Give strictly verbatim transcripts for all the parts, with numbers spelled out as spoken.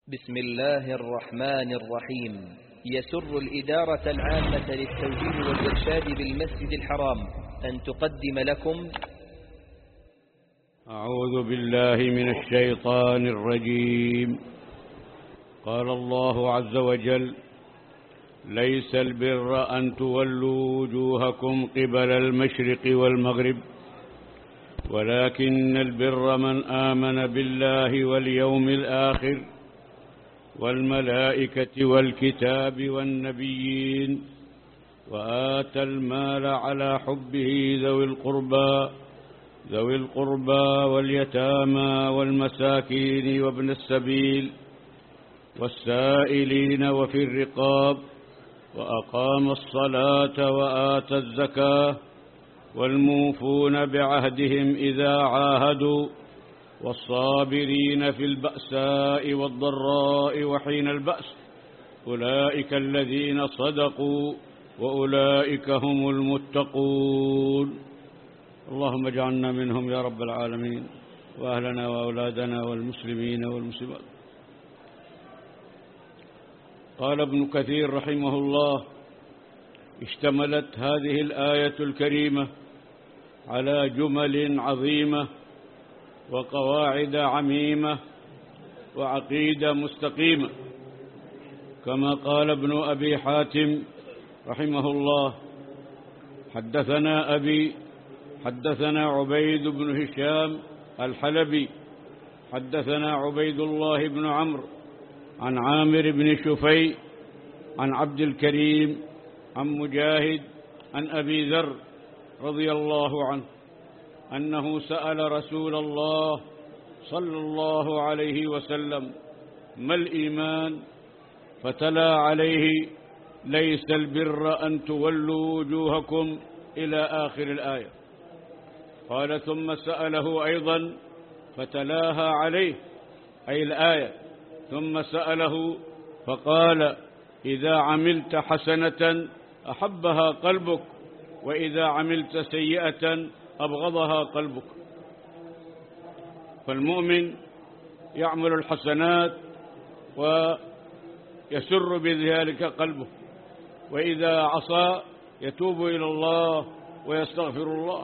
بسم الله الرحمن الرحيم. يسر الإدارة العامة للتوجيه والإرشاد بالمسجد الحرام أن تقدم لكم أعوذ بالله من الشيطان الرجيم. قال الله عز وجل: ليس البر أن تولوا وجوهكم قبل المشرق والمغرب ولكن البر من آمن بالله واليوم الآخر والملائكة والكتاب والنبيين وآتى المال على حبه ذوي القربى ذوي القربى واليتامى والمساكين وابن السبيل والسائلين وفي الرقاب وأقام الصلاة وآتى الزكاة والموفون بعهدهم إذا عاهدوا والصابرين في البأساء والضراء وحين البأس أولئك الذين صدقوا وأولئك هم المتقون. اللهم اجعلنا منهم يا رب العالمين، وأهلنا وأولادنا والمسلمين والمسلمات. قال ابن كثير رحمه الله: اشتملت هذه الآية الكريمة على جمل عظيمة وقواعد عميمة وعقيدة مستقيمة، كما قال ابن أبي حاتم رحمه الله: حدثنا أبي حدثنا عبيد بن هشام الحلبي حدثنا عبيد الله بن عمرو عن عامر بن شفي عن عبد الكريم عن مجاهد عن أبي ذر رضي الله عنه أنه سأل رسول الله صلى الله عليه وسلم: ما الإيمان؟ فتلا عليه: ليس البر أن تولوا وجوهكم إلى آخر الآية. قال: ثم سأله أيضا فتلاها عليه، أي الآية. ثم سأله فقال: إذا عملت حسنة أحبها قلبك، وإذا عملت سيئة أبغضها قلبك. فالمؤمن يعمل الحسنات ويسر بذلك قلبه، وإذا عصى يتوب إلى الله ويستغفر الله.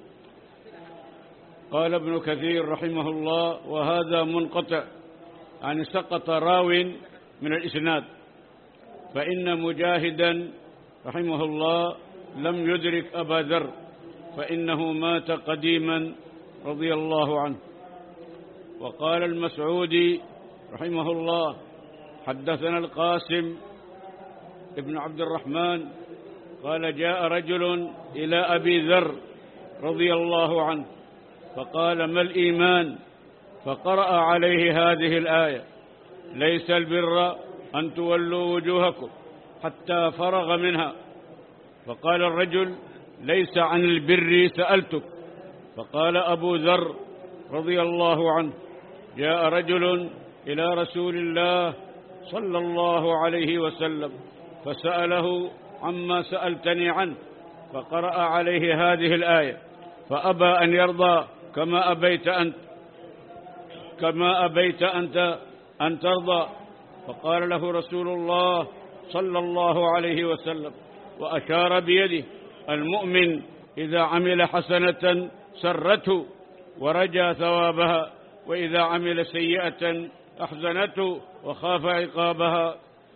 قال ابن كثير رحمه الله: وهذا منقطع، يعني سقط راو من الإسناد، فإن مجاهدا رحمه الله لم يدرك أبا ذر، فإنه مات قديما رضي الله عنه. وقال المسعودي رحمه الله: حدثنا القاسم ابن عبد الرحمن قال: جاء رجل إلى أبي ذر رضي الله عنه فقال: ما الإيمان؟ فقرأ عليه هذه الآية: ليس البر أن تولوا وجوهكم، حتى فرغ منها. فقال الرجل: ليس عن البر سألتك. فقال أبو ذر رضي الله عنه: جاء رجل إلى رسول الله صلى الله عليه وسلم فسأله عما سألتني عنه، فقرأ عليه هذه الآية، فأبى أن يرضى كما أبيت أنت كما أبيت أنت أن ترضى. فقال له رسول الله صلى الله عليه وسلم وأشار بيده: المؤمن إذا عمل حسنة سرته ورجى ثوابها، وإذا عمل سيئة أحزنته وخاف عقابها.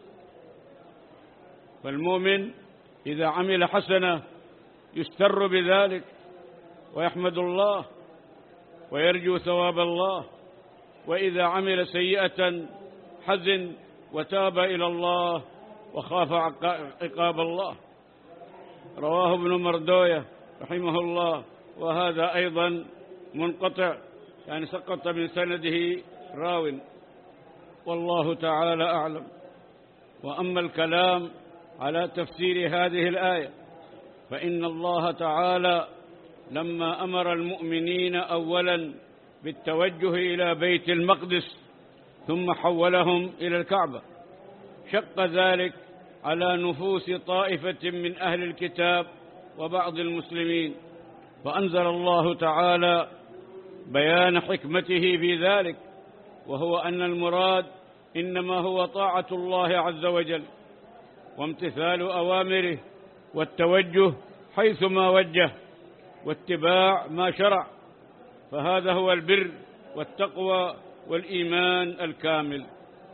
فالمؤمن إذا عمل حسنة يستر بذلك ويحمد الله ويرجو ثواب الله، وإذا عمل سيئة حزن وتاب إلى الله وخاف عقاب الله. رواه ابن مردوية رحمه الله، وهذا أيضا منقطع، يعني سقط من سنده راو، والله تعالى أعلم. وأما الكلام على تفسير هذه الآية، فإن الله تعالى لما أمر المؤمنين أولا بالتوجه إلى بيت المقدس ثم حولهم إلى الكعبة، شق ذلك على نفوس طائفة من أهل الكتاب وبعض المسلمين، فأنزل الله تعالى بيان حكمته في ذلك، وهو أن المراد إنما هو طاعة الله عز وجل وامتثال أوامره والتوجه حيثما وجه واتباع ما شرع، فهذا هو البر والتقوى والإيمان الكامل.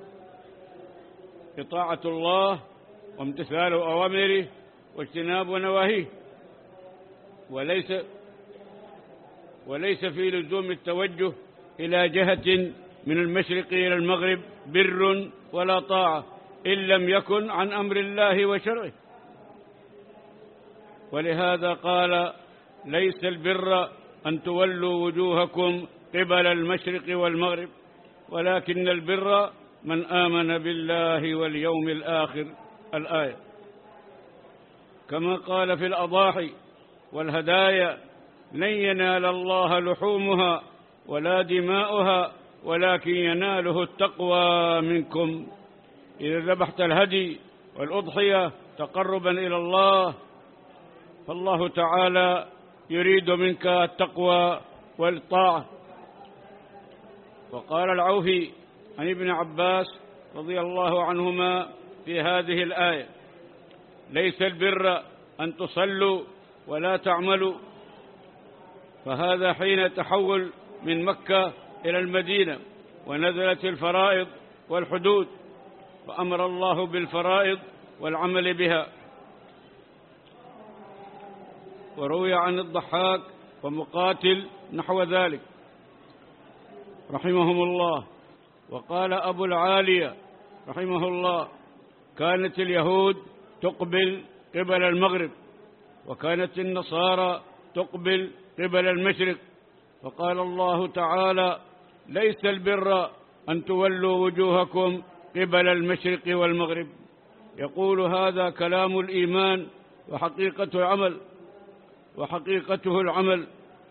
إطاعة الله وامتثال أوامره واجتناب نواهيه، وليس وليس في لزوم التوجه إلى جهة من المشرق إلى المغرب بر ولا طاعة إن لم يكن عن أمر الله وشرعه. ولهذا قال: ليس البر أن تولوا وجوهكم قبل المشرق والمغرب ولكن البر من آمن بالله واليوم الآخر، الآية. كما قال في الأضاحي والهدايا: لن ينال الله لحومها ولا دماؤها ولكن يناله التقوى منكم. إذا ذبحت الهدي والأضحية تقربا إلى الله فالله تعالى يريد منك التقوى والطاعة. وقال العوفي عن ابن عباس رضي الله عنهما في هذه الآية: ليس البر أن تصلوا ولا تعملوا. فهذا حين تحول من مكة إلى المدينة ونزلت الفرائض والحدود، فأمر الله بالفرائض والعمل بها. وروي عن الضحاك ومقاتل نحو ذلك رحمهم الله. وقال أبو العالية رحمه الله: كانت اليهود تقبل قبل المغرب وكانت النصارى تقبل قبل المشرق، فقال الله تعالى: ليس البر أن تولوا وجوهكم قبل المشرق والمغرب. يقول هذا كلام الإيمان وحقيقة العمل وحقيقته العمل.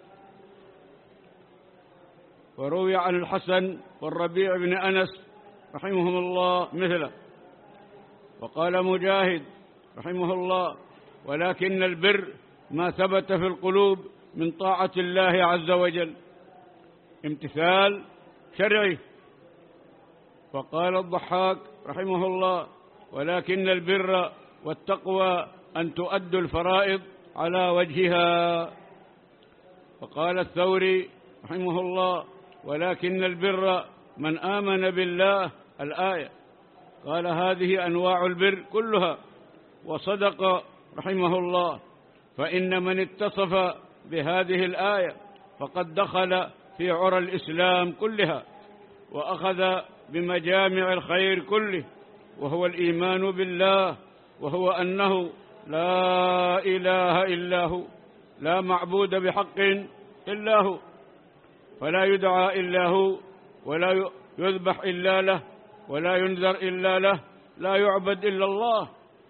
وروي عن الحسن والربيع بن أنس رحمهم الله مثله. وقال مجاهد رحمه الله: ولكن البر ما ثبت في القلوب من طاعة الله عز وجل، امتثال شرعي. وقال الضحاك رحمه الله: ولكن البر والتقوى أن تؤدوا الفرائض على وجهها. وقال الثوري رحمه الله: ولكن البر من آمن بالله، الآية. قال: هذه أنواع البر كلها. وصدق رحمه الله، فإن من اتصف بهذه الآية فقد دخل في عرى الإسلام كلها وأخذ بمجامع الخير كله، وهو الإيمان بالله، وهو أنه لا إله إلا هو، لا معبود بحق إلا هو، فلا يدعى إلا هو، ولا يذبح إلا له، ولا ينذر إلا له، لا يعبد إلا الله.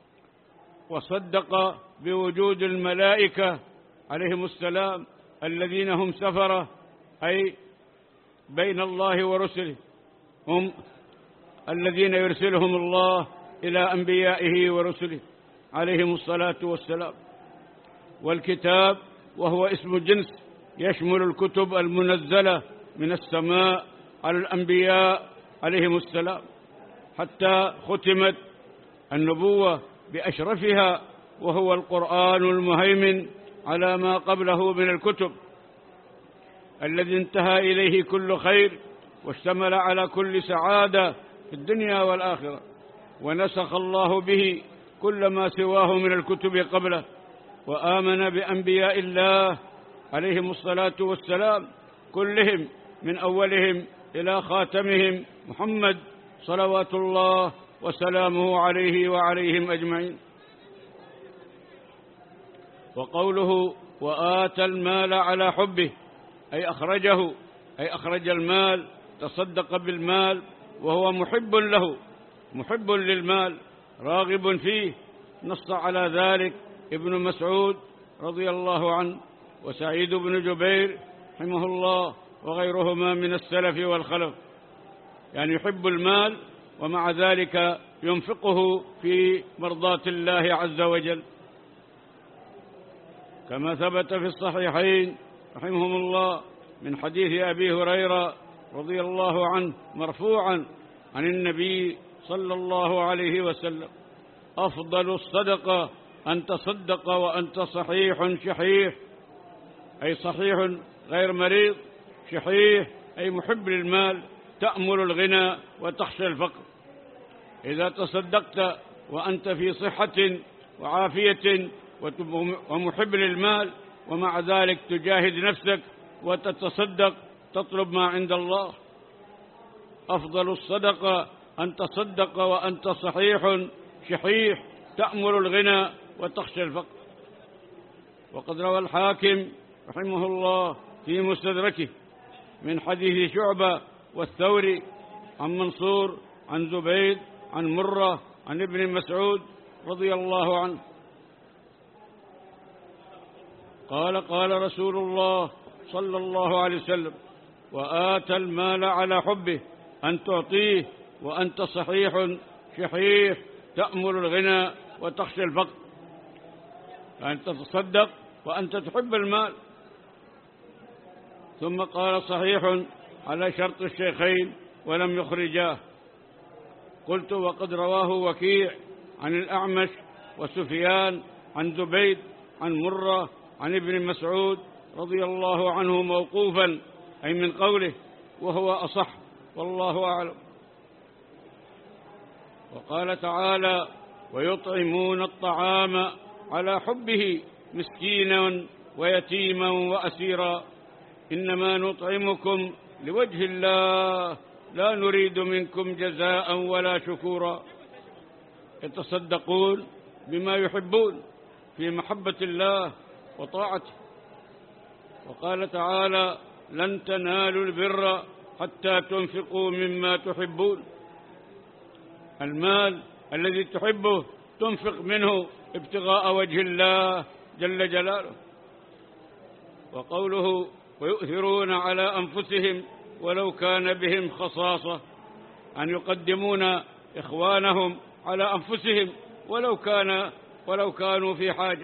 وصدق بوجود الملائكة عليهم السلام الذين هم سفرة، أي بين الله ورسله، هم الذين يرسلهم الله إلى أنبيائه ورسله عليهم الصلاة والسلام. والكتاب وهو اسم جنس يشمل الكتب المنزلة من السماء على الأنبياء عليهم السلام، حتى ختمت النبوة بأشرفها، وهو القرآن المهيمن على ما قبله من الكتب، الذي انتهى إليه كل خير واشتمل على كل سعادة في الدنيا والآخرة، ونسخ الله به كل ما سواه من الكتب قبله. وآمن بأنبياء الله عليهم الصلاة والسلام كلهم من أولهم إلى خاتمهم محمد صلوات الله وسلامه عليه وعليهم أجمعين. وقوله: وآتى المال على حبه، أي أخرجه، أي أخرج المال، تصدق بالمال وهو محب له، محب للمال، راغب فيه. نص على ذلك ابن مسعود رضي الله عنه وسعيد بن جبير رحمه الله وغيرهما من السلف والخلف، يعني يحب المال ومع ذلك ينفقه في مرضاة الله عز وجل، كما ثبت في الصحيحين رحمهم الله من حديث أبي هريرة رضي الله عنه مرفوعا: عن النبي صلى الله عليه وسلم: أفضل الصدقة أن تصدق وأنت صحيح شحيح، أي صحيح غير مريض، شحيح أي محب للمال، تأمل الغنى وتخشى الفقر. إذا تصدقت وأنت في صحة وعافية ومحب للمال، ومع ذلك تجاهد نفسك وتتصدق تطلب ما عند الله. أفضل الصدقة أن تصدق وأنت صحيح شحيح، تأمل الغنى وتخشى الفقر. وقد روى الحاكم رحمه الله في مستدركه من حديث شعبة والثوري عن منصور عن زبيد عن مرة عن ابن مسعود رضي الله عنه قال: قال رسول الله صلى الله عليه وسلم: وآتى المال على حبه، أن تعطيه وأنت صحيح شحيح، تأمل الغنى وتخشى الفقر. فأن تتصدق وأنت تحب المال. ثم قال: صحيح على شرط الشيخين ولم يخرجاه. قلت: وقد رواه وكيع عن الأعمش وسفيان عن زبيد عن مرة عن ابن مسعود رضي الله عنه موقوفا، أي من قوله، وهو أصح، والله أعلم. وقال تعالى: ويطعمون الطعام على حبه مسكينا ويتيما وأسيرا، إنما نطعمكم لوجه الله لا نريد منكم جزاء ولا شكورا. يتصدقون بما يحبون في محبة الله وطاعته. وقال تعالى: لن تنالوا البر حتى تنفقوا مما تحبون. المال الذي تحبه تنفق منه ابتغاء وجه الله جل جلاله. وقوله: ويؤثرون على أنفسهم ولو كان بهم خصاصة، أن يقدمون إخوانهم على أنفسهم ولو كان ولو كانوا في حاجة.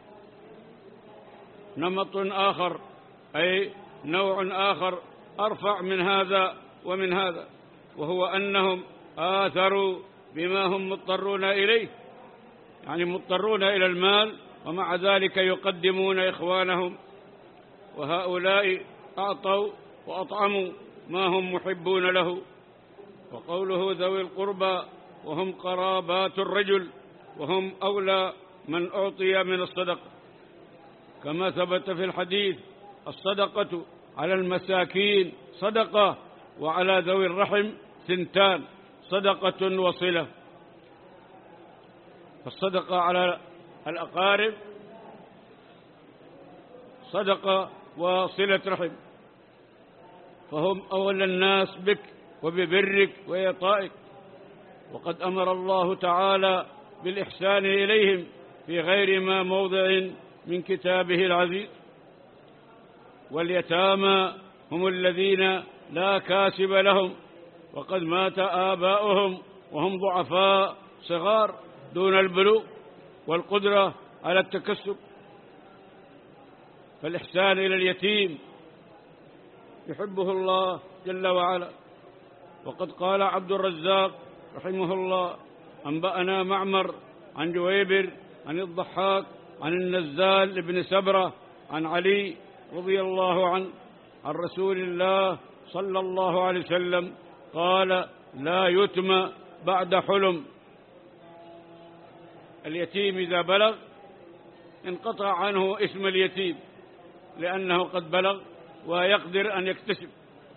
نمط آخر، أي نوع آخر أرفع من هذا ومن هذا، وهو أنهم آثروا بما هم مضطرون إليه، يعني مضطرون إلى المال ومع ذلك يقدمون إخوانهم. وهؤلاء أعطوا وأطعموا ما هم محبون له. وقوله: ذوي القربى، وهم قرابات الرجل، وهم أولى من أعطي من الصدقة، كما ثبت في الحديث: الصدقة على المساكين صدقة، وعلى ذوي الرحم سنتان، صدقة وصلة. فالصدقة على الأقارب صدقة وصلة رحم، فهم أولى الناس بك وببرك وإعطائك. وقد أمر الله تعالى بالإحسان إليهم في غير ما موضع من كتابه العزيز. واليتامى هم الذين لا كاسب لهم، وقد مات آباؤهم وهم ضعفاء صغار دون البلوغ والقدرة على التكسب. فالإحسان إلى اليتيم يحبه الله جل وعلا. وقد قال عبد الرزاق رحمه الله: أنبأنا معمر عن جويبر عن الضحاك عن النزال بن سبرة عن علي رضي الله عنه عن رسول الله صلى الله عليه وسلم قال: لا يتم بعد حلم. اليتيم إذا بلغ انقطع عنه اسم اليتيم، لأنه قد بلغ ويقدر أن يكتسب.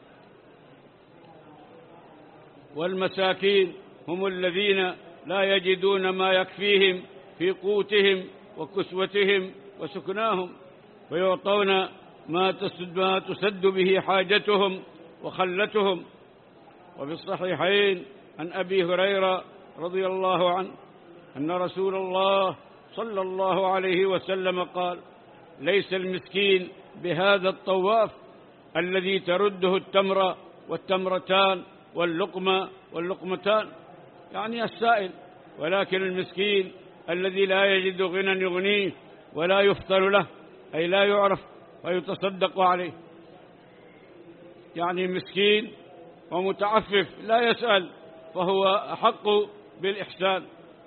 والمساكين هم الذين لا يجدون ما يكفيهم في قوتهم وكسوتهم وسكناهم، ويعطون ما تسد, ما تسد به حاجتهم وخلتهم. وفي الصحيحين عن أبي هريرة رضي الله عنه أن رسول الله صلى الله عليه وسلم قال: ليس المسكين بهذا الطواف الذي ترده التمرة والتمرتان واللقمة واللقمتان، يعني السائل، ولكن المسكين الذي لا يجد غنى يغنيه ولا يفطر له، أي لا يعرف ويتصدق عليه. يعني مسكين ومتعفف لا يسأل فهو أحق بالإحسان.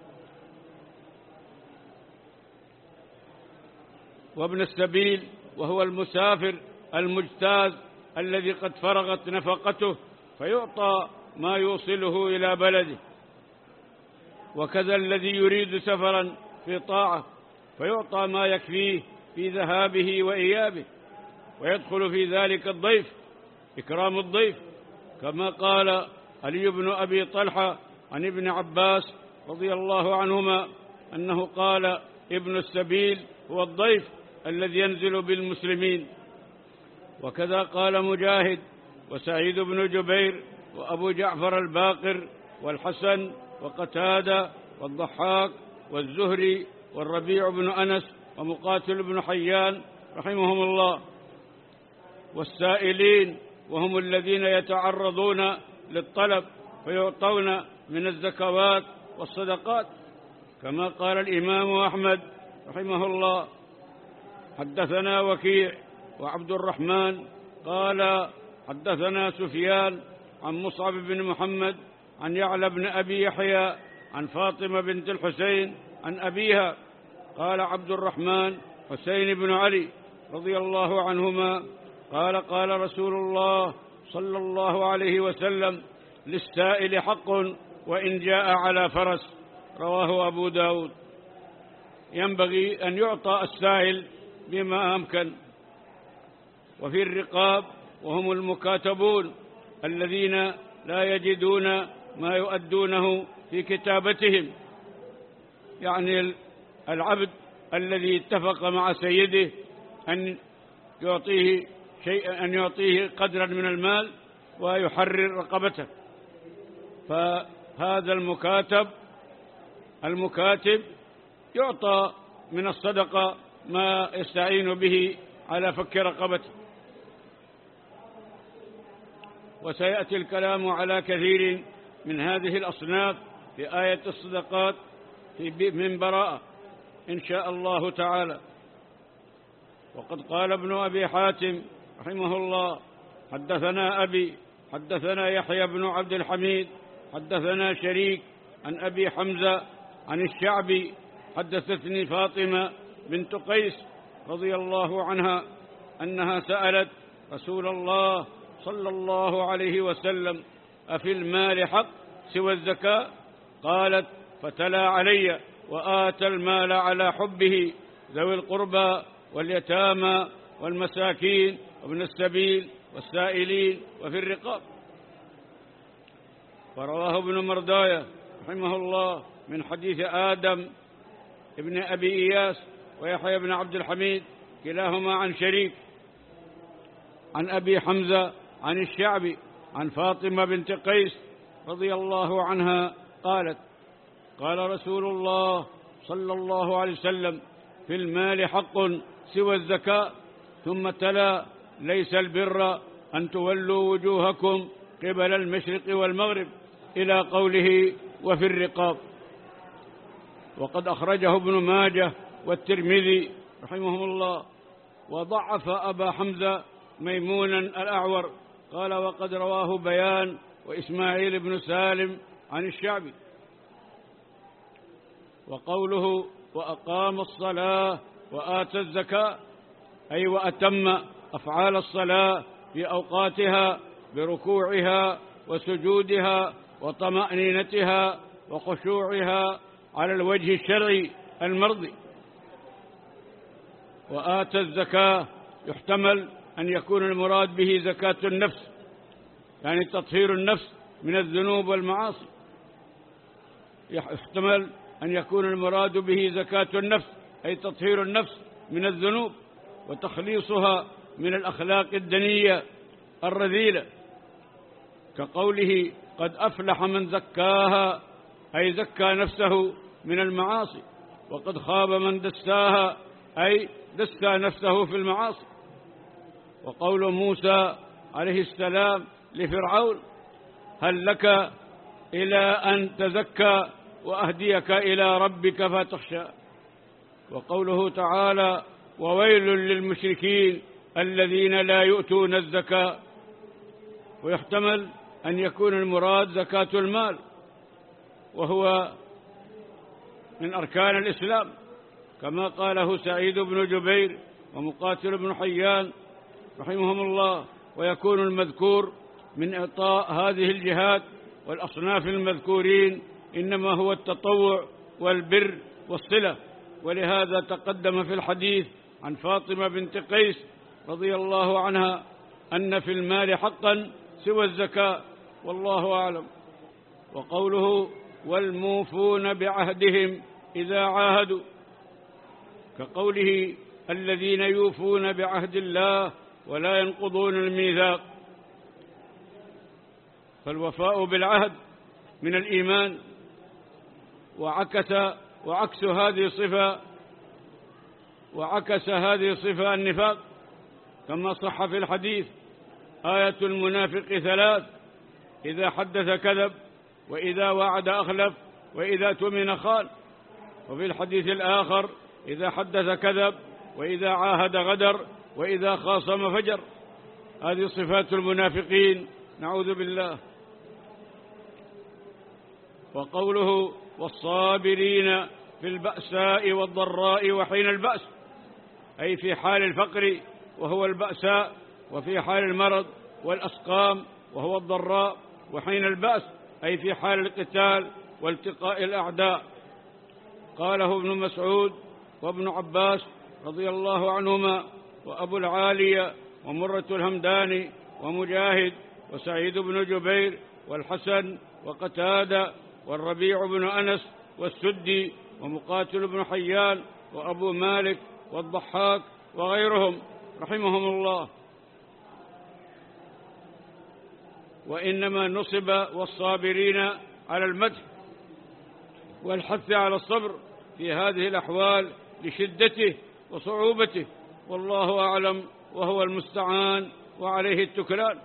وابن السبيل وهو المسافر المجتاز الذي قد فرغت نفقته فيعطى ما يوصله إلى بلده، وكذا الذي يريد سفرا في طاعة فيعطى ما يكفيه في ذهابه وإيابه، ويدخل في ذلك الضيف، إكرام الضيف، كما قال علي بن أبي طلحة عن ابن عباس رضي الله عنهما أنه قال: ابن السبيل هو الضيف الذي ينزل بالمسلمين. وكذا قال مجاهد وسعيد بن جبير وأبو جعفر الباقر والحسن وقتادة والضحاك والزهري والربيع بن أنس ومقاتل بن حيان رحمهم الله. والسائلين وهم الذين يتعرضون للطلب فيعطون من الزكوات والصدقات، كما قال الإمام أحمد رحمه الله: حدثنا وكيع وعبد الرحمن قال حدثنا سفيان عن مصعب بن محمد عن يعلى بن أبي يحيى عن فاطمة بنت الحسين عن أبيها قال عبد الرحمن حسين بن علي رضي الله عنهما قال: قال رسول الله صلى الله عليه وسلم: للسائل حق وإن جاء على فرس. رواه أبو داود. ينبغي أن يعطى السائل بما أمكن. وفي الرقاب وهم المكاتبون الذين لا يجدون ما يؤدونه في كتابتهم، يعني العبد الذي اتفق مع سيده أن يعطيه شيئا، أن يعطيه قدرا من المال ويحرر رقبته، فهذا المكاتب المكاتب يعطى من الصدقة ما يستعين به على فك رقبته. وسيأتي الكلام على كثير من هذه الأصناف في آية الصدقات في من براءة إن شاء الله تعالى. وقد قال ابن أبي حاتم رحمه الله: حدثنا أبي حدثنا يحيى بن عبد الحميد حدثنا شريك عن أبي حمزة عن الشعبي حدثتني فاطمة بنت قيس رضي الله عنها أنها سألت رسول الله صلى الله عليه وسلم: أفي المال حق سوى الزكاة؟ قالت: فتلا علي: وآتى المال على حبه ذوي القربى واليتامى والمساكين وابن السبيل والسائلين وفي الرقاب. ورواه ابن مرداية رحمه الله من حديث آدم ابن أبي إياس ويحيى بن عبد الحميد كلاهما عن شريك عن أبي حمزة عن الشعبي عن فاطمة بنت قيس رضي الله عنها قالت: قال رسول الله صلى الله عليه وسلم: في المال حق سوى الزكاة. ثم تلا: ليس البر أن تولوا وجوهكم قبل المشرق والمغرب إلى قوله: وفي الرقاب. وقد أخرجه ابن ماجه والترمذي رحمهم الله. وضعف أبا حمزة ميمونا الأعور قال: وقد رواه بيان وإسماعيل بن سالم عن الشعبي. وقوله: وأقام الصلاة وآتى الزكاة، أي وأتم أفعال الصلاة في أوقاتها بركوعها وسجودها وطمأنينتها وخشوعها على الوجه الشرعي المرضي. وآتى الزكاة يحتمل أن يكون المراد به زكاة النفس، يعني تطهير النفس من الذنوب والمعاصي. يحتمل أن يكون المراد به زكاة النفس أي تطهير النفس من الذنوب وتخليصها من الأخلاق الدنية الرذيلة، كقوله: قد أفلح من زكاها، أي زكى نفسه من المعاصي. وقد خاب من دساها، أي دسى نفسه في المعاصي. وقول موسى عليه السلام لفرعون: هل لك إلى أن تزكى وأهديك إلى ربك فتخشى. وقوله تعالى: وويل للمشركين الذين لا يؤتون الزكاة. ويحتمل أن يكون المراد زكاة المال وهو من أركان الإسلام، كما قاله سعيد بن جبير ومقاتل بن حيان رحمهم الله. ويكون المذكور من إعطاء هذه الجهات والأصناف المذكورين إنما هو التطوع والبر والصلة. ولهذا تقدم في الحديث عن فاطمة بنت قيس رضي الله عنها أن في المال حقا سوى الزكاة، والله أعلم. وقوله والموفون بعهدهم إذا عاهدوا، كقوله الذين يوفون بعهد الله ولا ينقضون الميثاق. فالوفاء بالعهد من الإيمان، وعكس وعكس هذه الصفة وعكس هذه الصفة النفاق، كما صح في الحديث آية المنافق ثلاث: إذا حدث كذب، وإذا وعد أخلف، وإذا اؤتمن خان. وفي الحديث الآخر إذا حدث كذب، وإذا عاهد غدر، وإذا خاصم فجر. هذه صفات المنافقين، نعوذ بالله. وقوله والصابرين في البأساء والضراء وحين البأس، أي في حال الفقر وهو البأساء، وفي حال المرض والأسقام وهو الضراء، وحين البأس أي في حال القتال والتقاء الأعداء. قاله ابن مسعود وابن عباس رضي الله عنهما، وأبو العالية، ومرة الهمداني، ومجاهد، وسعيد بن جبير، والحسن، وقتادة، والربيع بن أنس، والسدي، ومقاتل بن حيان، وأبو مالك، والضحاك، وغيرهم رحمهم الله. وإنما نصب والصابرين على المدح والحث على الصبر في هذه الأحوال لشدته وصعوبته، والله أعلم، وهو المستعان وعليه التكلان.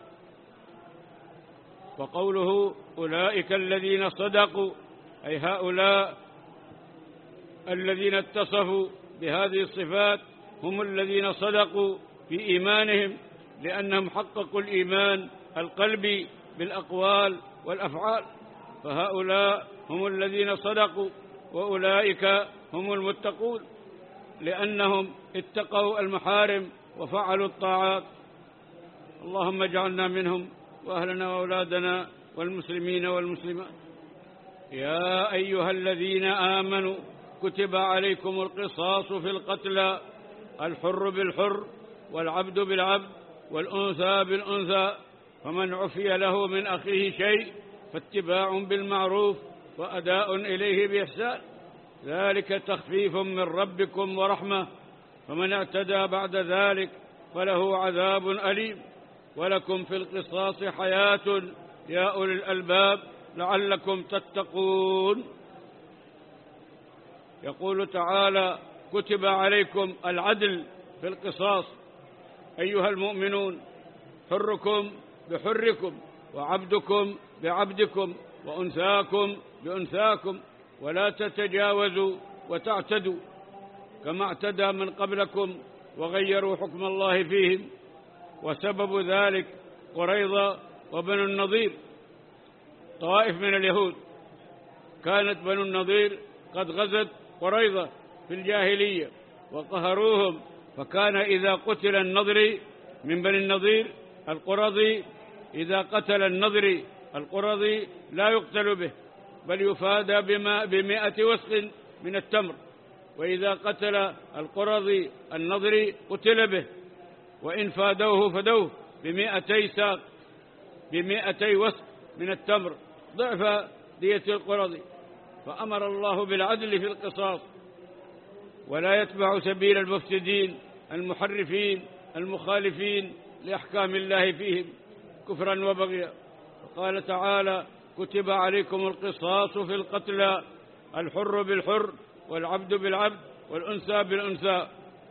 وقوله أولئك الذين صدقوا، أي هؤلاء الذين اتصفوا بهذه الصفات هم الذين صدقوا في إيمانهم، لأنهم حققوا الإيمان القلبي بالأقوال والأفعال. فهؤلاء هم الذين صدقوا، وأولئك هم المتقون، لأنهم اتقوا المحارم وفعلوا الطاعات. اللهم اجعلنا منهم، وأهلنا وأولادنا والمسلمين والمسلمات. يا أيها الذين آمنوا كتب عليكم القصاص في القتلى، الحر بالحر، والعبد بالعبد، والأنثى بالأنثى، فمن عفي له من أخيه شيء فاتباع بالمعروف وأداء إليه بإحسان، ذلك تخفيف من ربكم ورحمة، فمن اعتدى بعد ذلك فله عذاب أليم. ولكم في القصاص حياة يا أولي الألباب لعلكم تتقون. يقول تعالى كتب عليكم العدل في القصاص أيها المؤمنون، حركم بحركم، وعبدكم بعبدكم، وأنثاكم بأنثاكم، ولا تتجاوزوا وتعتدوا كما اعتدى من قبلكم وغيروا حكم الله فيهم. وسبب ذلك قريظة وبنو النضير، طوائف من اليهود. كانت بنو النضير قد غزت قريظة في الجاهلية وقهروهم، فكان إذا قتل النضري من بني النضير القرظي، إذا قتل النضري القرظي لا يقتل به، بل يفادى بما بمائة وسق من التمر. وإذا قتل القرظي النضري قتل به، وإن فادوه فدوه بمائتي ساق بمائتي وسق من التمر، ضعف دية القرظي. فأمر الله بالعدل في القصاص، ولا يتبع سبيل المفسدين المحرفين المخالفين لأحكام الله فيهم كفرا وبغيا. وقال تعالى كتب عليكم القصاص في القتلى، الحر بالحر، والعبد بالعبد، والأنثى بالأنثى.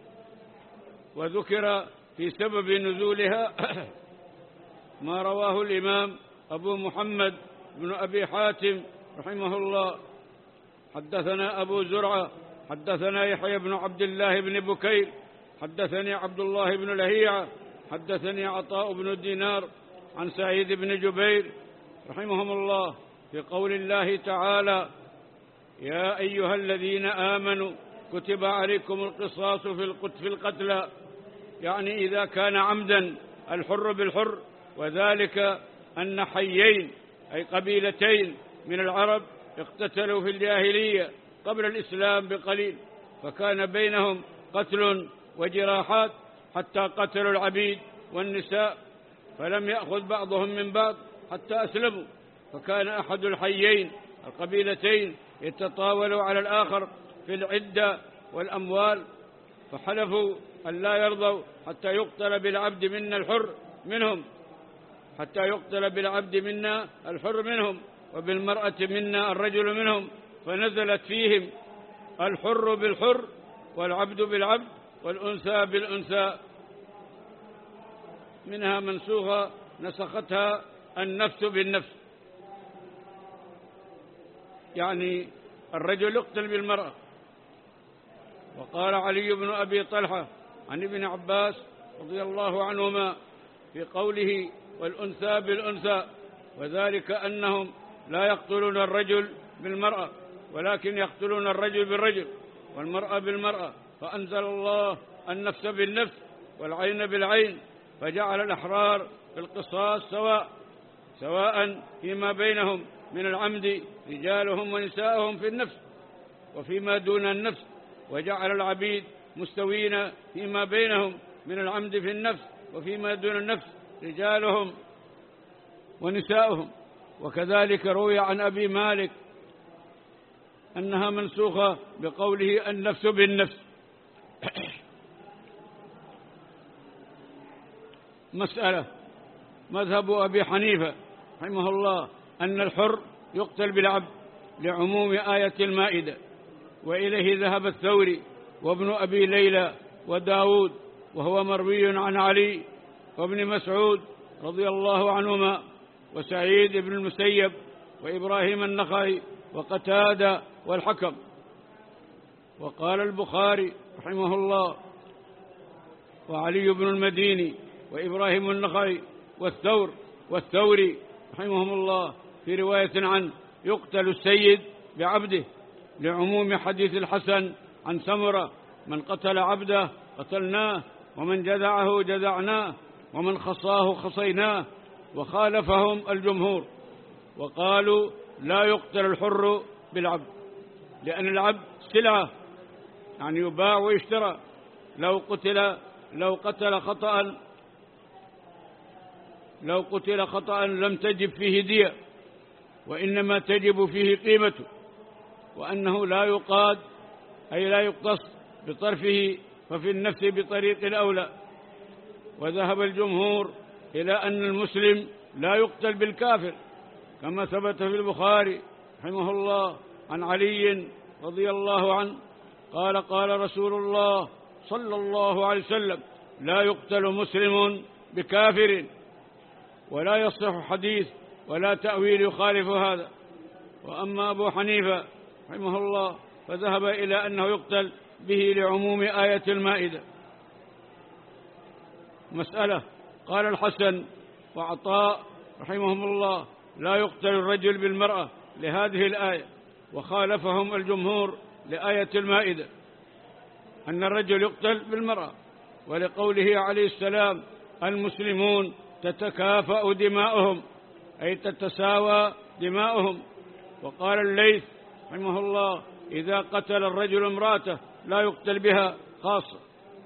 وذكر في سبب نزولها ما رواه الإمام أبو محمد بن أبي حاتم رحمه الله: حدثنا أبو زرعة حدثنا يحيى بن عبد الله بن بكير حدثني عبد الله بن لهيعة حدثني عطاء بن دينار عن سعيد بن جبير رحمهم الله في قول الله تعالى: يا أيها الذين آمنوا كتب عليكم القصاص في القتلى، يعني إذا كان عمدا الحر بالحر، وذلك أن حيين أي قبيلتين من العرب اقتتلوا في الجاهلية قبل الإسلام بقليل، فكان بينهم قتل وجراحات حتى قتلوا العبيد والنساء، فلم يأخذ بعضهم من بعض حتى أسلموا، فكان أحد الحيين القبيلتين يتطاول على الآخر في العدة والأموال، فحلفوا أن لا يرضوا حتى يقتل بالعبد منا الحر منهم حتى يقتل بالعبد منا الحر منهم وبالمرأة منا الرجل منهم، فنزلت فيهم الحر بالحر والعبد بالعبد والأنثى بالأنثى، منها منسوخة نسختها النفس بالنفس، يعني الرجل يقتل بالمرأة. وقال علي بن أبي طلحة عن ابن عباس رضي الله عنهما في قوله: والأنثى بالأنثى، وذلك أنهم لا يقتلون الرجل بالمرأة ولكن يقتلون الرجل بالرجل والمرأة بالمرأة، فأنزل الله النفس بالنفس والعين بالعين، فجعل الأحرار في القصاص سواء سواء فيما بينهم من العمد رجالهم ونساءهم في النفس وفيما دون النفس، وجعل العبيد مستوين فيما بينهم من العمد في النفس وفيما دون النفس رجالهم ونساءهم. وكذلك روي عن أبي مالك أنها منسوخة بقوله النفس بالنفس. مسألة: مذهب أبي حنيفة رحمه الله أن الحر يقتل بالعبد لعموم آية المائدة، وإليه ذهب الثوري وابن أبي ليلى وداود، وهو مروي عن علي وابن مسعود رضي الله عنهما وسعيد بن المسيب وإبراهيم النخعي وقتادة والحكم. وقال البخاري رحمه الله وعلي بن المديني وإبراهيم النخعي والثور والثوري رحمهم الله في رواية عنه: يقتل السيد بعبده لعموم حديث الحسن عن سمرة: من قتل عبده قتلناه، ومن جذعه جذعناه، ومن خصاه خصيناه. وخالفهم الجمهور وقالوا: لا يقتل الحر بالعبد، لأن العبد سلعة يعني يباع ويشترى، لو قتل لو قتل خطأ لو قتل خطأ لم تجب فيه دية، وإنما تجب فيه قيمته، وأنه لا يقاد أي لا يقتص بطرفه، ففي النفس بطريق الأولى. وذهب الجمهور إلى أن المسلم لا يقتل بالكافر، كما ثبت في البخاري رحمه الله عن علي رضي الله عنه قال: قال رسول الله صلى الله عليه وسلم: لا يقتل مسلم بكافر. ولا يصح حديث ولا تأويل يخالف هذا. وأما أبو حنيفة رحمه الله فذهب إلى أنه يقتل به لعموم آية المائدة. مسألة: قال الحسن وعطاء رحمهم الله: لا يقتل الرجل بالمرأة لهذه الآية، وخالفهم الجمهور لآية المائدة أن الرجل يقتل بالمرأة، ولقوله عليه السلام: المسلمون تتكافأ دماؤهم أي تتساوى دماؤهم. وقال الليث رحمه الله: إذا قتل الرجل امرأته لا يقتل بها خاصة.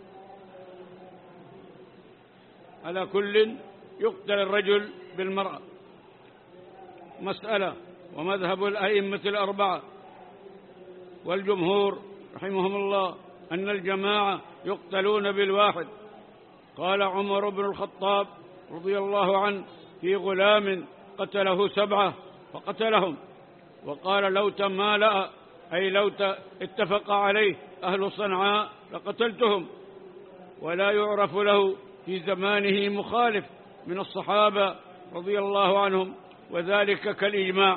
على كل يقتل الرجل بالمرأة. مسألة: ومذهب الأئمة الأربعة والجمهور رحمهم الله أن الجماعة يقتلون بالواحد. قال عمر بن الخطاب رضي الله عنه في غلام قتله سبعة فقتلهم، وقال: لو تمالأ أي لو اتفق عليه أهل صنعاء لقتلتهم. ولا يعرف له في زمانه مخالف من الصحابة رضي الله عنهم، وذلك كالإجماع.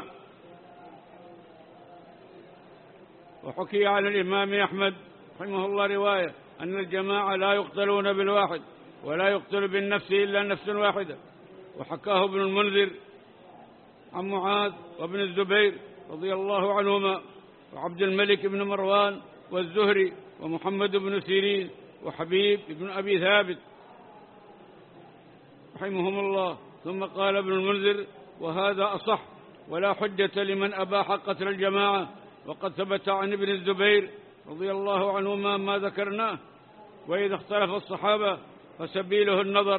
وحكي عن الإمام أحمد رحمه الله رواية أن الجماعة لا يقتلون بالواحد، ولا يقتل بالنفس إلا نفس واحدة. وحكاه ابن المنذر عن معاذ وابن الزبير رضي الله عنهما وعبد الملك بن مروان والزهري ومحمد بن سيرين وحبيب بن أبي ثابت رحمهم الله. ثم قال ابن المنذر: وهذا أصح، ولا حجة لمن أباح قتل الجماعة، وقد ثبت عن ابن الزبير رضي الله عنهما ما ذكرناه. وإذا اختلف الصحابة فسبيله النظر.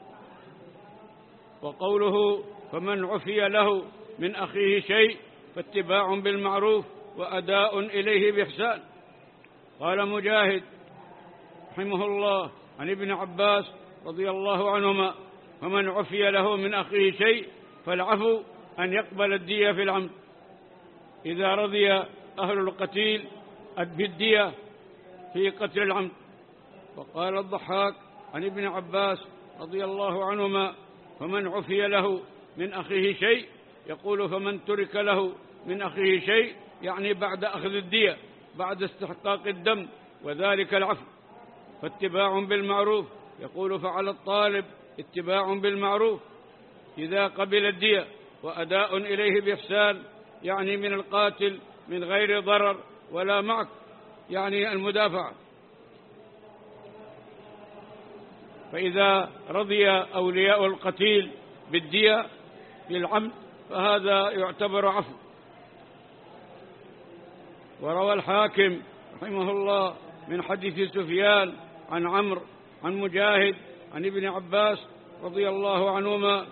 وقوله: فمن عفي له من أخيه شيء فاتباع بالمعروف وأداء إليه بإحسان. قال مجاهد رحمه الله عن ابن عباس رضي الله عنهما: فمن عفي له من أخيه شيء فالعفو أن يقبل الدية في العمد، إذا رضي أهل القتيل بالدية في قتل العمد. وقال الضحاك عن ابن عباس رضي الله عنهما: فمن عفي له من أخيه شيء، يقول فمن ترك له من أخيه شيء يعني بعد أخذ الدية، بعد استحقاق الدم، وذلك العفو. فاتباع بالمعروف، يقول فعلى الطالب اتباع بالمعروف إذا قبل الدية، وأداء إليه بإحسان يعني من القاتل من غير ضرر ولا معك، يعني المدافع. فإذا رضي أولياء القتيل بالدية للعمد فهذا يعتبر عفو. وروى الحاكم رحمه الله من حديث سفيان عن عمرو عن مجاهد عن ابن عباس رضي الله عنهما: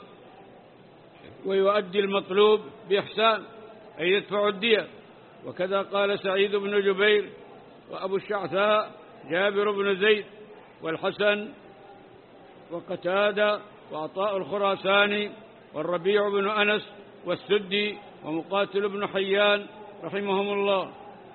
ويؤدي المطلوب بإحسان، أي يدفع الدية. وكذا قال سعيد بن جبير وأبو الشعثاء جابر بن زيد والحسن وقتادة وعطاء الخراساني والربيع بن أنس والسدي ومقاتل بن حيان رحمهم الله.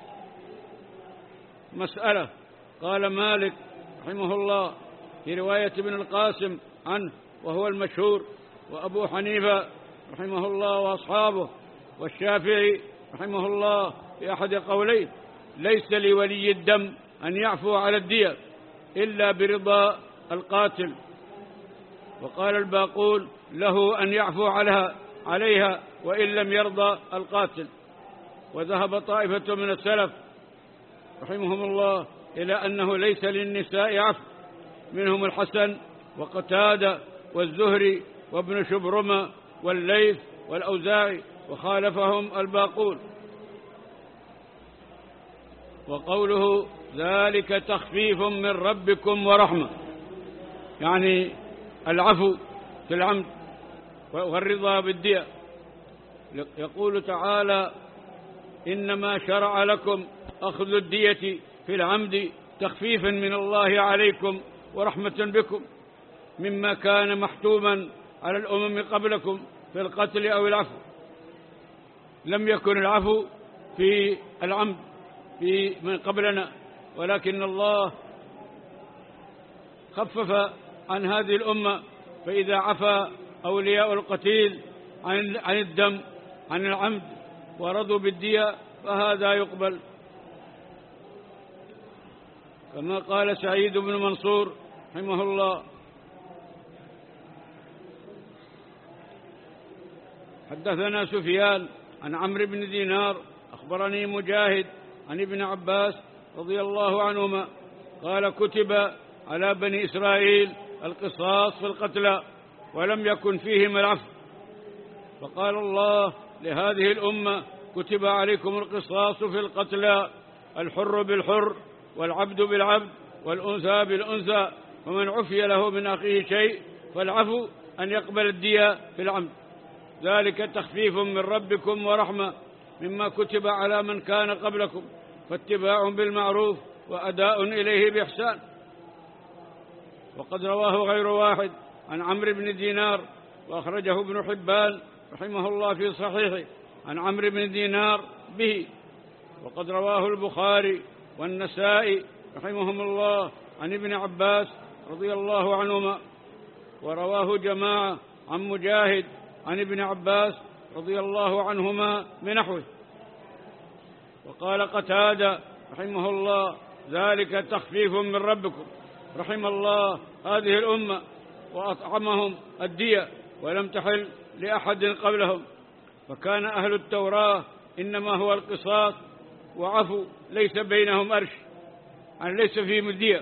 مسألة. قال مالك رحمه الله في رواية ابن القاسم عنه وهو المشهور، وأبو حنيفة رحمه الله وأصحابه، والشافعي رحمه الله في أحد قوليه: ليس لولي الدم أن يعفو على الدية إلا برضا القاتل. وقال الباقون: له أن يعفو عليها, عليها وإن لم يرضى القاتل. وذهب طائفة من السلف رحمهم الله إلى أنه ليس للنساء عفو، منهم الحسن وقتادة والزهري وابن شبرمة والليث والأوزاعي، وخالفهم الباقون. وقوله: ذلك تخفيف من ربكم ورحمة، يعني العفو في العمد والرضا بالدية. يقول تعالى: إنما شرع لكم أخذ الدية في العمد تخفيفا من الله عليكم ورحمة بكم، مما كان محتوما على الأمم قبلكم في القتل أو العفو. لم يكن العفو في العمد في من قبلنا، ولكن الله خفف عن هذه الأمة، فإذا عفى أولياء القتيل عن عن الدم عن العمد ورضوا بالدية فهذا يقبل. كما قال سعيد بن منصور رحمه الله: حدثنا سفيان عن عمرو بن دينار أخبرني مجاهد عن ابن عباس رضي الله عنهما قال: كتب على بني إسرائيل القصاص في القتلى ولم يكن فيهم العفو، فقال الله لهذه الأمة: كتب عليكم القصاص في القتلى، الحر بالحر والعبد بالعبد والأنثى بالأنثى، ومن عفي له من أخيه شيء فالعفو أن يقبل الدية في العمد، ذلك تخفيف من ربكم ورحمة مما كتب على من كان قبلكم، فاتباع بالمعروف وأداء إليه بإحسان. وقد رواه غير واحد عن عمرو بن دينار، وأخرجه ابن حبان رحمه الله في صحيحه عن عمرو بن دينار به. وقد رواه البخاري والنسائي رحمهم الله عن ابن عباس رضي الله عنهما، ورواه جماعة عن مجاهد عن ابن عباس رضي الله عنهما بنحوه. وقال قتادة رحمه الله: ذلك تخفيف من ربكم، رحم الله هذه الأمة وأطعمهم الدية ولم تحل لأحد قبلهم. فكان أهل التوراة إنما هو القصاص وعفو، ليس بينهم أرش، يعني ليس فيهم الدية.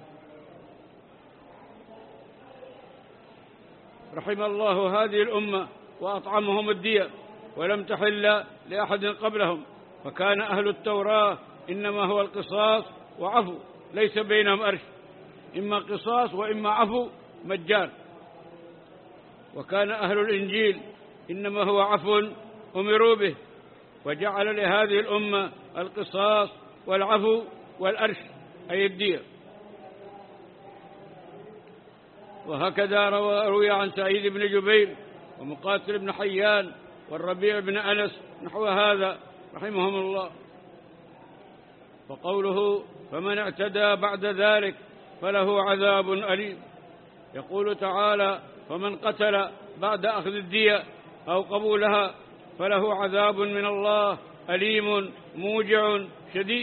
رحم الله هذه الأمة وأطعمهم الدية ولم تحل لأحد قبلهم. فكان أهل التوراة إنما هو القصاص وعفو، ليس بينهم أرش، إما قصاص وإما عفو مجان. وكان أهل الإنجيل إنما هو عفو أمروا به، وجعل لهذه الأمة القصاص والعفو والأرش أي الدية. وهكذا روي عن سعيد بن جبير ومقاتل بن حيان والربيع بن أنس نحو هذا رحمهم الله. وقوله فمن اعتدى بعد ذلك فله عذاب أليم، يقول تعالى فمن قتل بعد أخذ الدية أو قبولها فله عذاب من الله أليم موجع شديد.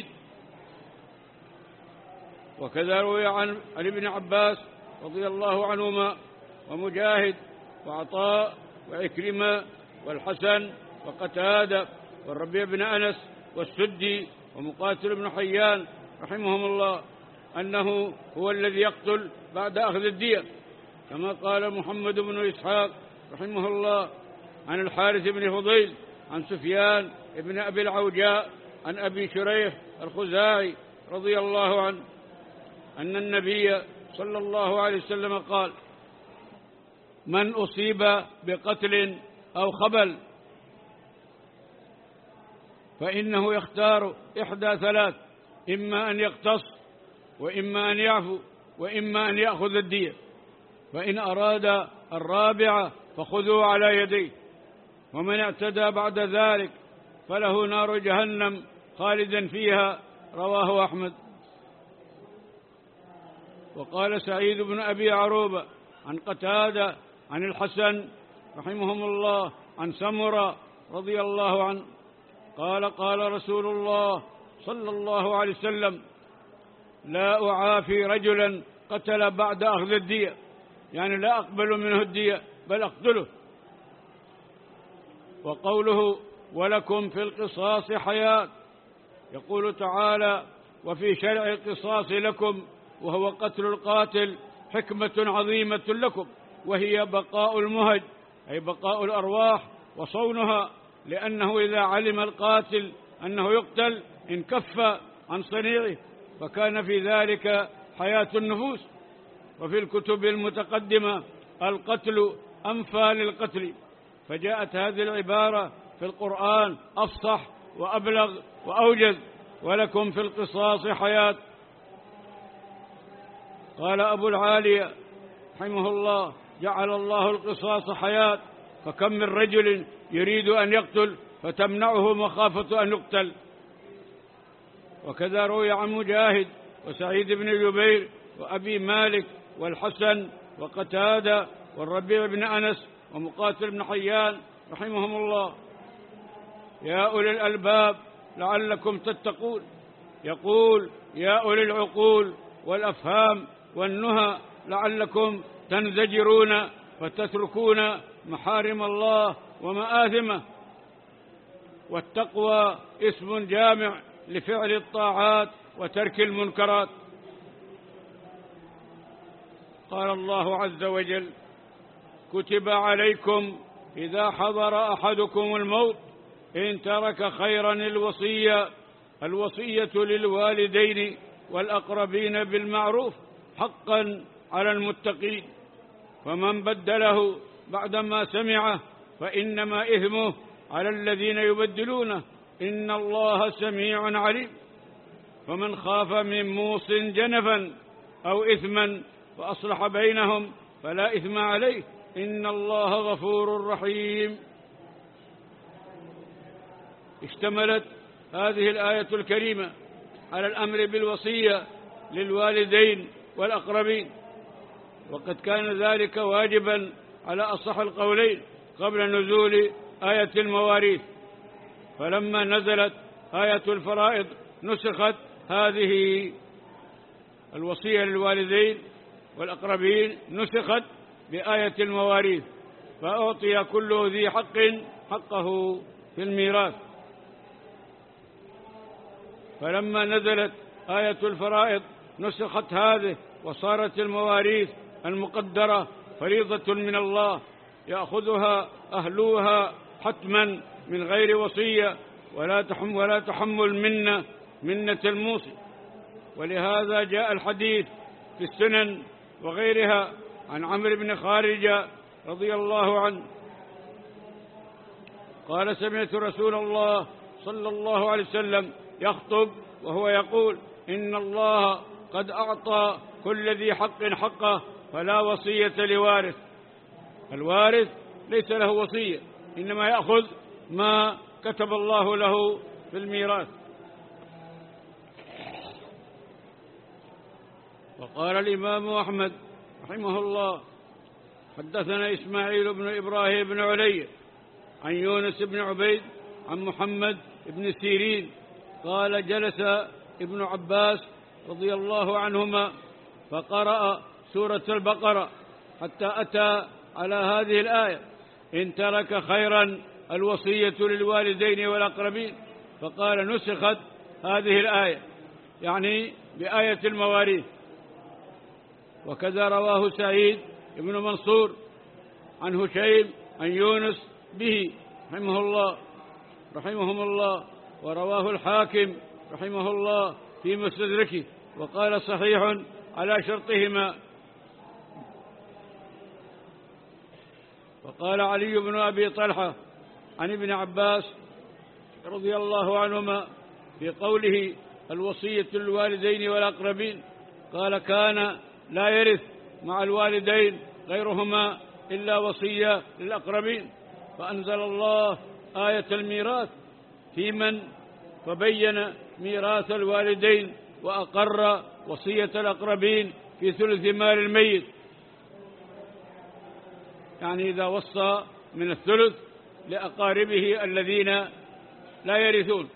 وكذا روي عن ابن عباس رضي الله عنهما ومجاهد وعطاء وعكرمة والحسن وقتادة والربيع بن أنس والسدي ومقاتل بن حيان رحمهم الله أنه هو الذي يقتل بعد أخذ الدية، كما قال محمد بن إسحاق رحمه الله عن الحارث بن فضيل عن سفيان بن أبي العوجاء عن أبي شريح الخزاعي رضي الله عنه أن النبي صلى الله عليه وسلم قال من أصيب بقتل أو خبل فإنه يختار إحدى ثلاث، إما أن يقتص وإما أن يعفو وإما أن يأخذ الدية، فإن أراد الرابعة فخذوا على يديه، ومن اعتدى بعد ذلك فله نار جهنم خالدا فيها، رواه أحمد. وقال سعيد بن أبي عروبة عن قتادة عن الحسن رحمهم الله عن سمرة رضي الله عنه قال قال رسول الله صلى الله عليه وسلم لا أعافي رجلا قتل بعد أخذ الدية، يعني لا أقبل منه الدية بل أقتله. وقوله ولكم في القصاص حياة، يقول تعالى وفي شرع القصاص لكم، وهو قتل القاتل حكمة عظيمة لكم، وهي بقاء المهج أي بقاء الأرواح وصونها، لأنه إذا علم القاتل أنه يقتل انكف عن صنيعه، فكان في ذلك حياة النفوس. وفي الكتب المتقدمة القتل أنفى للقتل، فجاءت هذه العبارة في القرآن أفصح وأبلغ وأوجز، ولكم في القصاص حياة. قال أبو العالية رحمه الله جعل الله القصاص حياة، فكم من رجل يريد أن يقتل فتمنعه مخافة أن يقتل. وكذا روي عن مجاهد وسعيد بن جبير وأبي مالك والحسن وقتادة والربيع بن أنس ومقاتل بن حيان رحمهم الله يا أولي الألباب لعلكم تتقون، يقول يا أولي العقول والأفهام والنهى لعلكم تنزجرون وتتركون محارم الله ومآثمه. والتقوى اسم جامع لفعل الطاعات وترك المنكرات. قال الله عز وجل كتب عليكم إذا حضر أحدكم الموت إن ترك خيرا الوصية الوصية للوالدين والأقربين بالمعروف حقا على المتقين، فمن بدله بعدما سمعه فإنما إثمه على الذين يبدلونه إن الله سميع عليم. فمن خاف من موص جنفا أو إثما فأصلح بينهم فلا إثم عليه إن الله غفور رحيم. اشتملت هذه الآية الكريمة على الأمر بالوصية للوالدين والأقربين، وقد كان ذلك واجبا على أصح القولين قبل نزول آية المواريث، فلما نزلت آية الفرائض نسخت هذه الوصية للوالدين والأقربين، نسخت بآية المواريث، فأعطي كل ذي حق حقه في الميراث. فلما نزلت آية الفرائض نسخت هذه وصارت المواريث المقدرة فريضة من الله يأخذها أهلوها حتما من غير وصية ولا تحمل, ولا تحمل منة منة الموصي. ولهذا جاء الحديث في السنن وغيرها عن عمرو بن خارجة رضي الله عنه قال سمعت رسول الله صلى الله عليه وسلم يخطب وهو يقول إن الله قد أعطى كل ذي حق حقه فلا وصية لوارث. الوارث ليس له وصية، إنما يأخذ ما كتب الله له في الميراث. وقال الإمام أحمد رحمه الله حدثنا إسماعيل بن إبراهيم بن علي عن يونس بن عبيد عن محمد بن سيرين قال جلس ابن عباس رضي الله عنهما فقرأ سورة البقرة حتى أتى على هذه الآية إن ترك خيرا الوصية للوالدين والأقربين، فقال نسخت هذه الآية يعني بآية المواريث. وكذا رواه سعيد بن منصور عن هشيم عن يونس به رحمه الله رحمهم الله ورواه الحاكم رحمه الله في مستدركه وقال صحيح على شرطهما. وقال علي بن أبي طلحة عن ابن عباس رضي الله عنهما في قوله الوصية للوالدين والأقربين قال كان لا يرث مع الوالدين غيرهما إلا وصية للأقربين، فأنزل الله آية الميراث في من فبين ميراث الوالدين وأقر وصية الأقربين في ثلث مال الميت، يعني إذا وصى من الثلث لأقاربه الذين لا يرثون.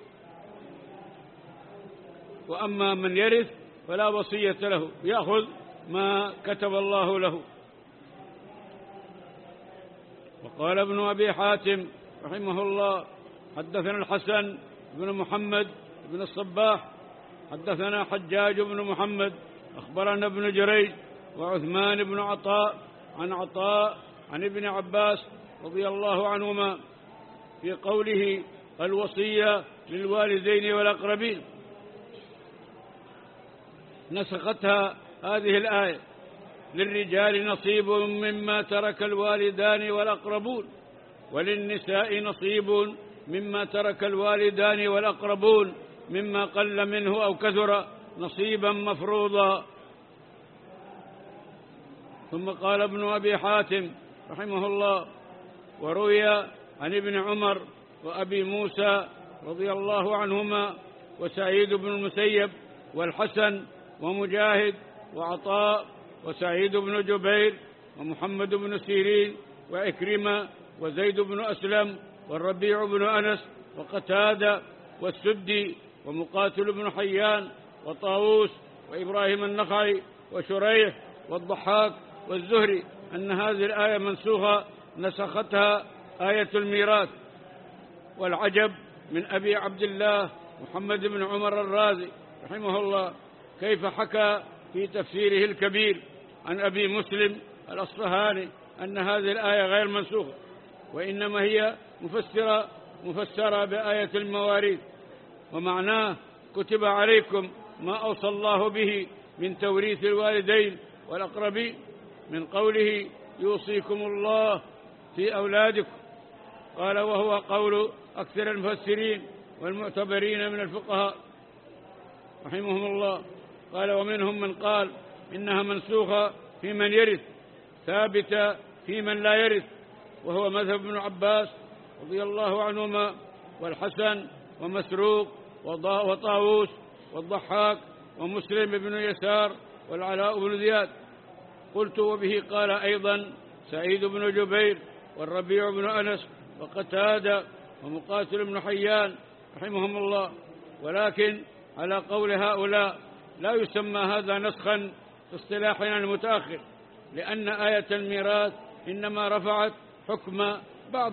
وأما من يرث فلا وصية له، يأخذ ما كتب الله له. وقال ابن أبي حاتم رحمه الله حدثنا الحسن بن محمد بن الصباح حدثنا حجاج بن محمد أخبرنا ابن جريج وعثمان بن عطاء عن عطاء عن ابن عباس رضي الله عنهما في قوله الوصية للوالدين والأقربين نسختها هذه الآية للرجال نصيب مما ترك الوالدان والأقربون وللنساء نصيب مما ترك الوالدان والأقربون مما قل منه أو كثر نصيبا مفروضا. ثم قال ابن أبي حاتم رحمه الله وروي عن ابن عمر وأبي موسى رضي الله عنهما وسعيد بن المسيب والحسن ومجاهد وعطاء وسعيد بن جبير ومحمد بن سيرين وإكرمة وزيد بن أسلم والربيع بن أنس وقتادة والسدي ومقاتل بن حيان وطاووس وإبراهيم النخعي وشريح والضحاك والزهري أن هذه الآية منسوخة نسختها آية الميراث. والعجب من أبي عبد الله محمد بن عمر الرازي رحمه الله كيف حكى في تفسيره الكبير عن أبي مسلم الأصفهاني أن هذه الآية غير منسوخة وإنما هي مفسرة مفسرة بآية المواريث، ومعناه كتب عليكم ما أوصى الله به من توريث الوالدين والأقربين من قوله يوصيكم الله في أولادكم. قال وهو قول أكثر المفسرين والمعتبرين من الفقهاء رحمهم الله. قال ومنهم من قال إنها منسوخة في من يرث ثابتة في من لا يرث، وهو مذهب ابن عباس رضي الله عنهما والحسن ومسروق وطاووس والضحاك ومسلم بن يسار والعلاء بن زياد. قلت وبه قال أيضا سعيد بن جبير والربيع بن أنس وقتادة ومقاتل بن حيان رحمهم الله. ولكن على قول هؤلاء لا يسمى هذا نسخا في اصطلاحنا المتأخر، لأن آية الميراث إنما رفعت حكم بعض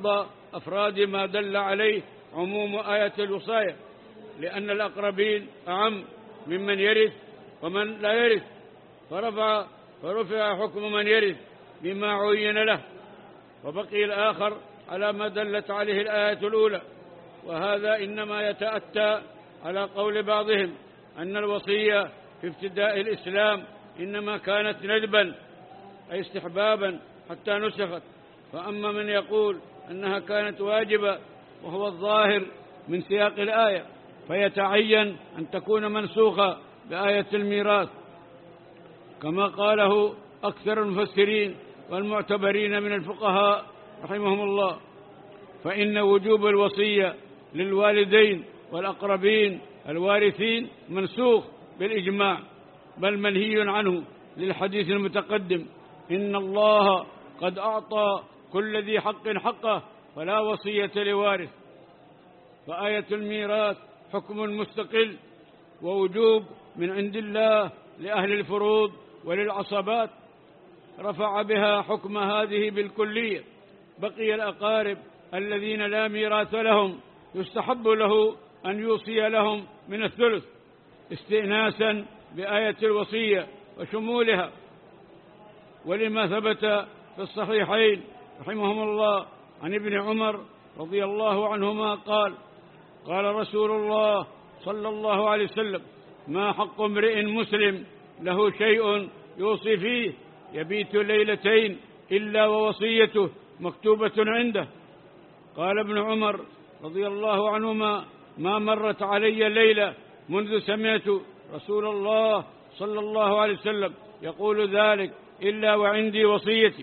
أفراد ما دل عليه عموم آية الوصاية، لأن الأقربين أعم ممن يرث ومن لا يرث، فرفع, فرفع حكم من يرث بما عين له، وبقي الآخر على ما دلت عليه الآية الأولى. وهذا إنما يتأتى على قول بعضهم أن الوصية في ابتداء الإسلام إنما كانت ندبا أي استحبابا حتى نسخت، فأما من يقول أنها كانت واجبة وهو الظاهر من سياق الآية فيتعين أن تكون منسوخة بآية الميراث، كما قاله أكثر المفسرين والمعتبرين من الفقهاء رحمهم الله، فإن وجوب الوصية للوالدين والأقربين الوارثين منسوخ بالإجماع، بل منهي عنه للحديث المتقدم: إن الله قد أعطى كل ذي حق حقه فلا وصية لوارث. فآية الميراث حكم مستقل ووجوب من عند الله لأهل الفروض وللعصبات، رفع بها حكم هذه بالكلية. بقي الأقارب الذين لا ميراث لهم يستحب له أن يوصي لهم من الثلث استئناسا بآية الوصية وشمولها، ولما ثبت في الصحيحين رحمهم الله عن ابن عمر رضي الله عنهما قال: قال رسول الله صلى الله عليه وسلم: ما حق امرئ مسلم له شيء يوصي فيه يبيت ليلتين إلا ووصيته مكتوبة عنده. قال ابن عمر رضي الله عنهما: ما مرت علي ليلة منذ سمعت رسول الله صلى الله عليه وسلم يقول ذلك إلا وعندي وصيتي.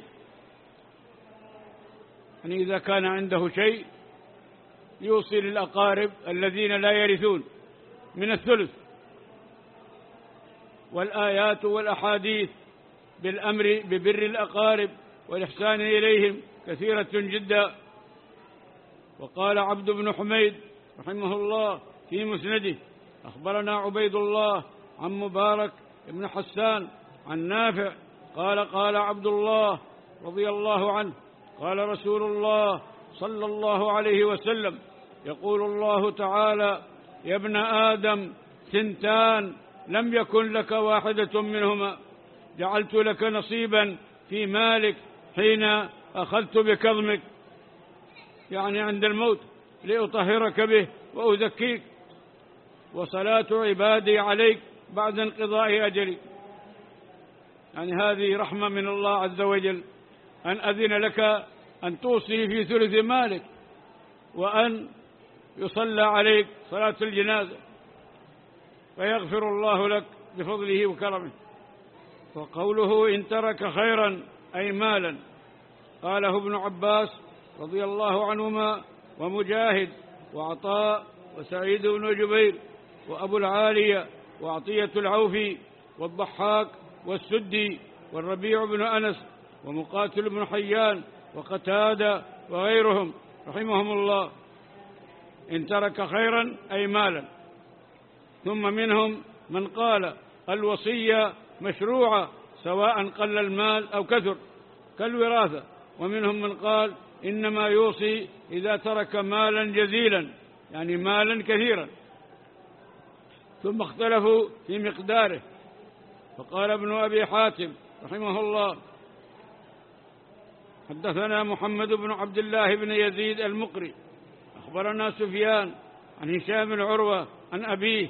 يعني إذا كان عنده شيء يوصي للأقارب الذين لا يرثون من الثلث. والآيات والأحاديث بالأمر ببر الأقارب والإحسان إليهم كثيرة جدا. وقال عبد بن حميد رحمه الله في مسنده: أخبرنا عبيد الله عن مبارك بن حسان عن نافع قال: قال عبد الله رضي الله عنه: قال رسول الله صلى الله عليه وسلم: يقول الله تعالى: يا ابن آدم ثنتان لم يكن لك واحدة منهما، جعلت لك نصيبا في مالك حين أخذت بكظمك، يعني عند الموت، لأطهرك به وأزكيك، وصلاة عبادي عليك بعد انقضاء أجلك. يعني هذه رحمة من الله عز وجل أن أذن لك أن توصي في ثلث مالك وأن يصلى عليك صلاة الجنازة، فيغفر الله لك بفضله وكرمه. وقوله إن ترك خيرا أي مالا قاله ابن عباس رضي الله عنهما ومجاهد وعطاء وسعيد بن جبير وأبو العالية وعطية العوفي والضحاك والسدي والربيع بن أنس ومقاتل بن حيان وقتادة وغيرهم رحمهم الله. إن ترك خيرا أي مالا. ثم منهم من قال الوصية مشروعة سواء قل المال أو كثر كالوراثة، ومنهم من قال إنما يوصي إذا ترك مالا جزيلا، يعني مالا كثيرا. ثم اختلفوا في مقداره، فقال ابن أبي حاتم رحمه الله: حدثنا محمد بن عبد الله بن يزيد المقري أخبرنا سفيان عن هشام بن عروة عن أبيه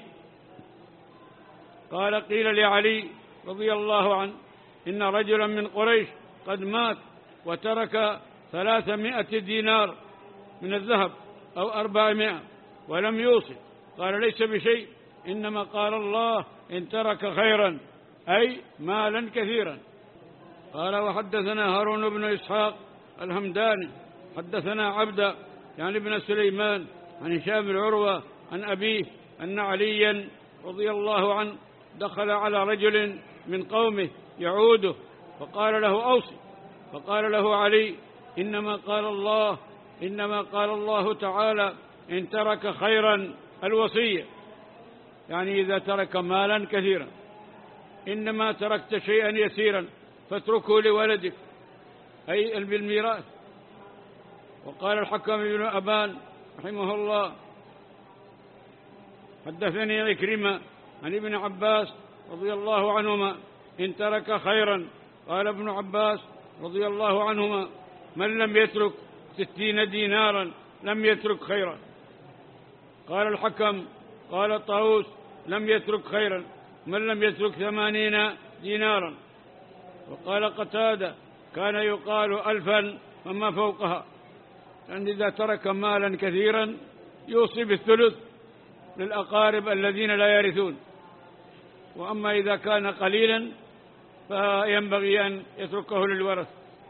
قال: قيل لعلي رضي الله عنه إن رجلا من قريش قد مات وترك ثلاثمائة دينار من الذهب أو أربعمائة ولم يوصي. قال: ليس بشيء، إنما قال الله إن ترك خيرا أي مالا كثيرا. قال: وحدثنا هارون بن إسحاق الهمداني حدثنا عبد يعني ابن سليمان عن هشام بن عروة عن أبيه أن عليا رضي الله عنه دخل على رجل من قومه يعوده فقال له: أوصي. فقال له علي: إنما قال الله إنما قال الله تعالى إن ترك خيرا الوصية، يعني إذا ترك مالا كثيرا. إنما تركت شيئا يسيرا فاتركه لولدك، أي بالميراث. وقال الحكم بن أبان رحمه الله حدثني عكرمة عن ابن عباس رضي الله عنهما إن ترك خيرا قال ابن عباس رضي الله عنهما من لم يترك ستين دينارا لم يترك خيرا. قال الحكم قال طاووس لم يترك خيرا من لم يترك ثمانين دينارا. وقال قتادة كان يقال ألفا وما فوقها، لأن إذا ترك مالا كثيرا يوصي بالثلث للأقارب الذين لا يرثون، وأما إذا كان قليلا فينبغي أن يتركه للورث.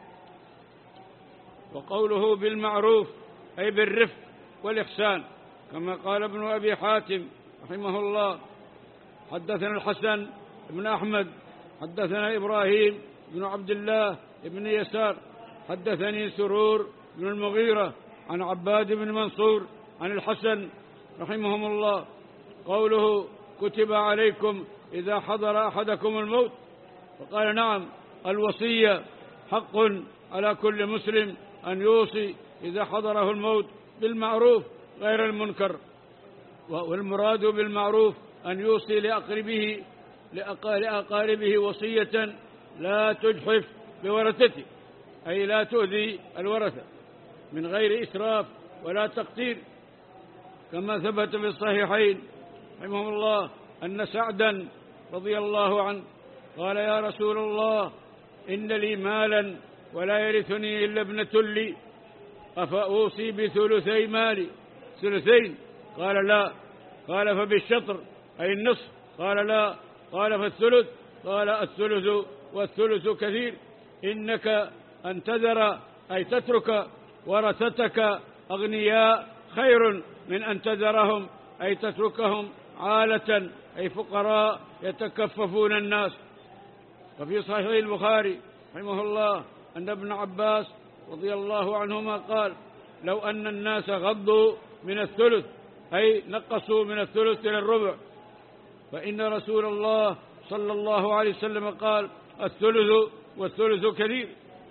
وقوله بالمعروف أي بالرفق والإحسان، كما قال ابن أبي حاتم رحمه الله حدثنا الحسن بن أحمد حدثنا إبراهيم بن عبد الله بن يسار حدثني سرور بن المغيرة عن عباد بن منصور عن الحسن رحمهم الله قوله كتب عليكم إذا حضر أحدكم الموت، فقال نعم الوصية حق على كل مسلم أن يوصي إذا حضره الموت بالمعروف غير المنكر. والمراد بالمعروف أن يوصي لأقربه لأقاربه وصية لا تجحف بورثته، أي لا تؤذي الورثة من غير إسراف ولا تقتير، كما ثبت في الصحيحين رحمه الله أن سعدا رضي الله عنه قال يا رسول الله إن لي مالا ولا يرثني إلا ابنة لي أفأوصي بثلثي مالي ثلثين؟ قال لا. قال فبالشطر أي النصف؟ قال لا. قال فالثلث؟ قال الثلث والثلث كثير، إنك أن تذر أي تترك ورثتك أغنياء خير من أن تذرهم أي تتركهم عالة أي فقراء يتكففون الناس. وفي صحيح البخاري رحمه الله أن ابن عباس رضي الله عنهما قال لو أن الناس غضوا من الثلث أي نقصوا من الثلث إلى الربع، فإن رسول الله صلى الله عليه وسلم قال الثلث والثلث كثير.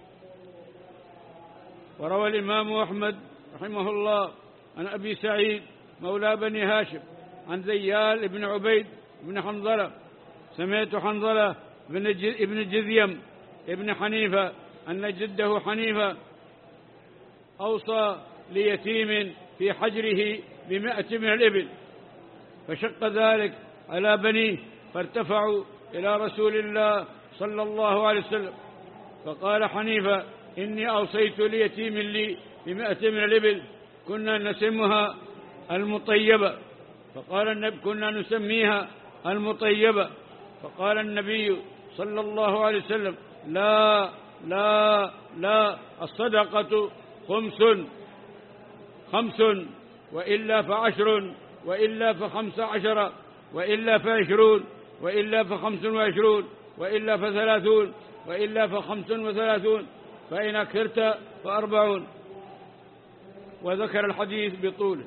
وروى الإمام أحمد رحمه الله عن أبي سعيد مولى بني هاشم عن زيال بن عبيد بن حنظلة سمعت حنظلة بن جذيم ابن حنيفة أن جده حنيفة أوصى ليتيم في حجره بمائة من الإبل، فشق ذلك على بنيه فارتفعوا إلى رسول الله صلى الله عليه وسلم، فقال حنيفة إني أوصيت ليتيم لي بمائة من الإبل كنا نسمها المطيبة، فقال النبي كنا نسميها المطيبة، فقال النبي صلى الله عليه وسلم لا لا لا الصدقة خمس خمس وإلا فعشر وإلا فخمس عشر وإلا فعشرون وإلا فخمس وعشرون وإلا فثلاثون وإلا فخمس وثلاثون فإن أكثرت فأربعون. وذكر الحديث بطوله.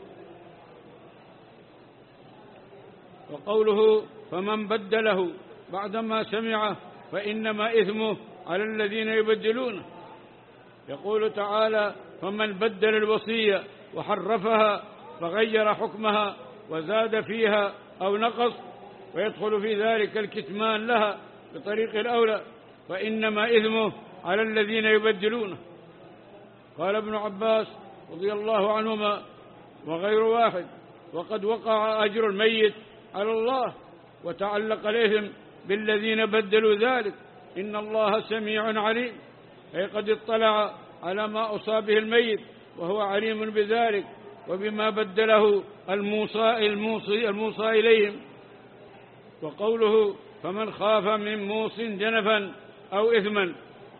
وقوله فمن بدله بعدما سمعه فإنما إثمه على الذين يبدلونه. يقول تعالى فمن بدل الوصية وحرفها فغير حكمها وزاد فيها أو نقص ويدخل في ذلك الكتمان لها بطريق الأولى فإنما إثمه على الذين يبدلونه. قال ابن عباس رضي الله عنهما وغير واحد وقد وقع أجر الميت على الله وتعلق الإثم بالذين بدلوا ذلك، إن الله سميع عليم، أي قد اطلع على ما أصاب الميت وهو عليم بذلك وبما بدله الموصى, الموصي, الموصى إليهم. وقوله فمن خاف من موص جنفا أو إثما،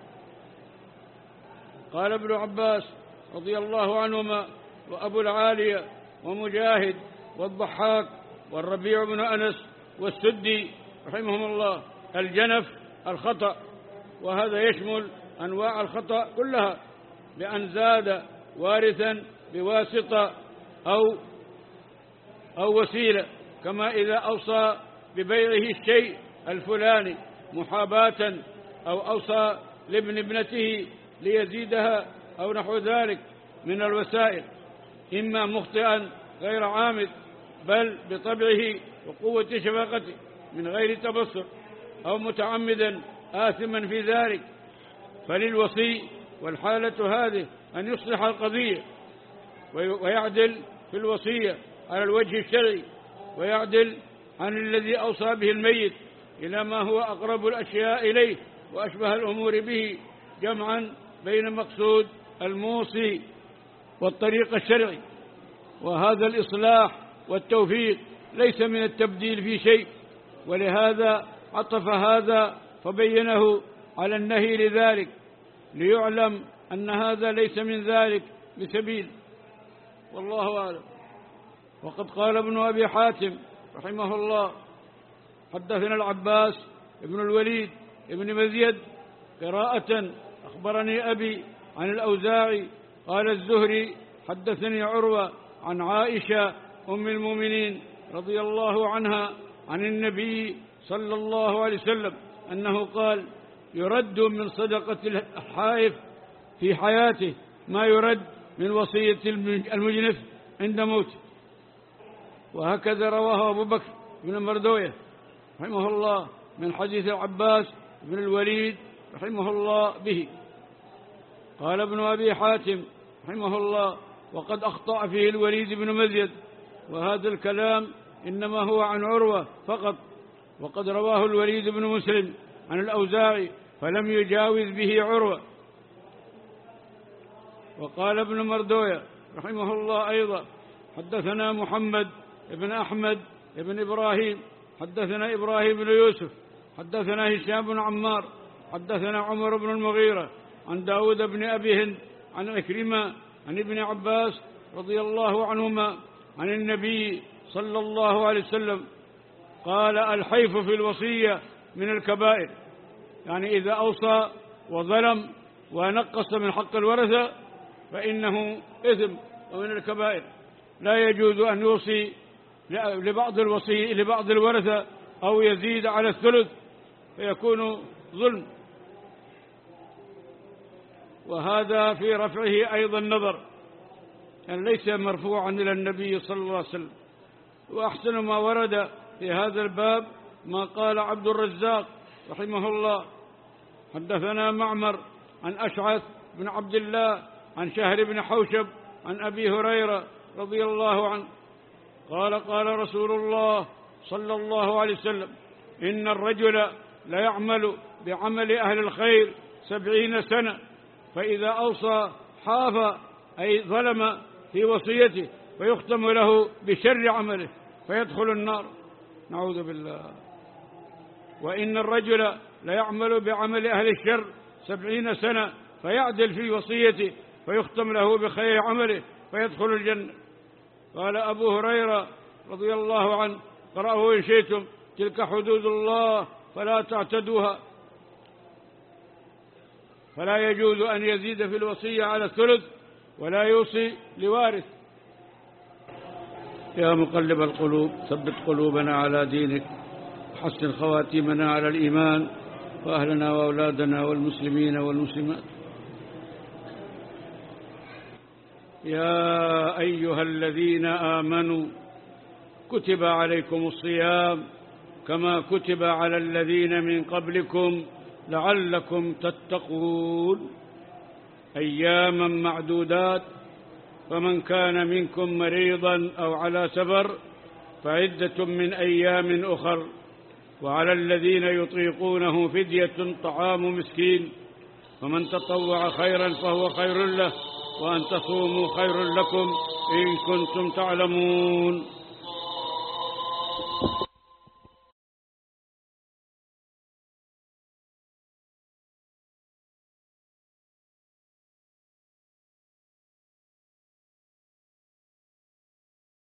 قال ابن عباس رضي الله عنهما وأبو العالية ومجاهد والضحاك والربيع بن أنس والسدي رحمهم الله الجنف الخطأ، وهذا يشمل أنواع الخطأ كلها، بأن زاد وارثا بواسطة أو أو وسيلة، كما إذا أوصى ببيعه الشيء الفلاني محاباة أو أوصى لابن ابنته ليزيدها أو نحو ذلك من الوسائل، إما مخطئا غير عامد بل بطبعه وقوة شفقته من غير تبصر، أو متعمدا آثما في ذلك، فللوصي والحالة هذه أن يصلح القضية ويعدل في الوصية على الوجه الشرعي، ويعدل عن الذي أوصى به الميت إلى ما هو أقرب الأشياء إليه وأشبه الأمور به، جمعا بين مقصود الموصي والطريق الشرعي. وهذا الإصلاح والتوفيق ليس من التبديل في شيء، ولهذا عطف هذا فبينه على النهي لذلك، ليعلم أن هذا ليس من ذلك بسبيل، والله أعلم. وقد قال ابن أبي حاتم رحمه الله: حدثنا العباس ابن الوليد ابن مزيد قراءة: أخبرني أبي عن الأوزاعي قال الزهري حدثني عروة عن عائشة أم المؤمنين رضي الله عنها عن النبي صلى الله عليه وسلم أنه قال: يرد من صدقة الحائف في حياته ما يرد من وصية المجنف عند موته. وهكذا رواه أبو بكر بن مردوية رحمه الله من حديث العباس بن الوليد رحمه الله به. قال ابن أبي حاتم رحمه الله: وقد أخطأ فيه الوليد بن مزيد، وهذا الكلام إنما هو عن عروة فقط، وقد رواه الوليد بن مسلم عن الأوزاعي فلم يجاوز به عروة. وقال ابن مردوية رحمه الله أيضا: حدثنا محمد بن أحمد بن إبراهيم حدثنا إبراهيم بن يوسف حدثنا هشام بن عمار حدثنا عمر بن المغيرة عن داود بن أبي هند عن أكرمة عن ابن عباس رضي الله عنهما عن النبي صلى الله عليه وسلم قال: الحيف في الوصية من الكبائر، يعني إذا أوصى وظلم ونقص من حق الورثة فإنه إثم ومن الكبائر، لا يجوز أن يوصي لبعض الوصي لبعض الورثة أو يزيد على الثلث فيكون ظلم. وهذا في رفعه أيضا نظر، يعني ليس مرفوعا إلى النبي صلى الله عليه وسلم. وأحسن ما ورد في هذا الباب ما قال عبد الرزاق رحمه الله: حدثنا معمر عن أشعث بن عبد الله عن شهر بن حوشب عن أبي هريرة رضي الله عنه قال: قال رسول الله صلى الله عليه وسلم: إن الرجل ليعمل بعمل أهل الخير سبعين سنة، فإذا أوصى حاف أي ظلم في وصيته فيختم له بشر عمله فيدخل النار، نعوذ بالله. وإن الرجل ليعمل بعمل أهل الشر سبعين سنة فيعدل في وصيته فيختم له بخير عمله فيدخل الجنة. قال أبو هريرة رضي الله عنه: قرأه إن شئتم: تلك حدود الله فلا تعتدوها. فلا يجوز أن يزيد في الوصية على الثلث ولا يوصي لوارث. يا مقلب القلوب ثبت قلوبنا على دينك، وحسن خواتيمنا على الإيمان، وأهلنا وأولادنا والمسلمين والمسلمات. يا أيها الذين آمنوا كتب عليكم الصيام كما كتب على الذين من قبلكم لعلكم تتقون، أياما معدودات، فمن كان منكم مريضا أو على سفر فعدة من أيام أخر، وعلى الذين يطيقونه فدية طعام مسكين، فمن تطوع خيرا فهو خير له، وأن تصوموا خير لكم إن كنتم تعلمون.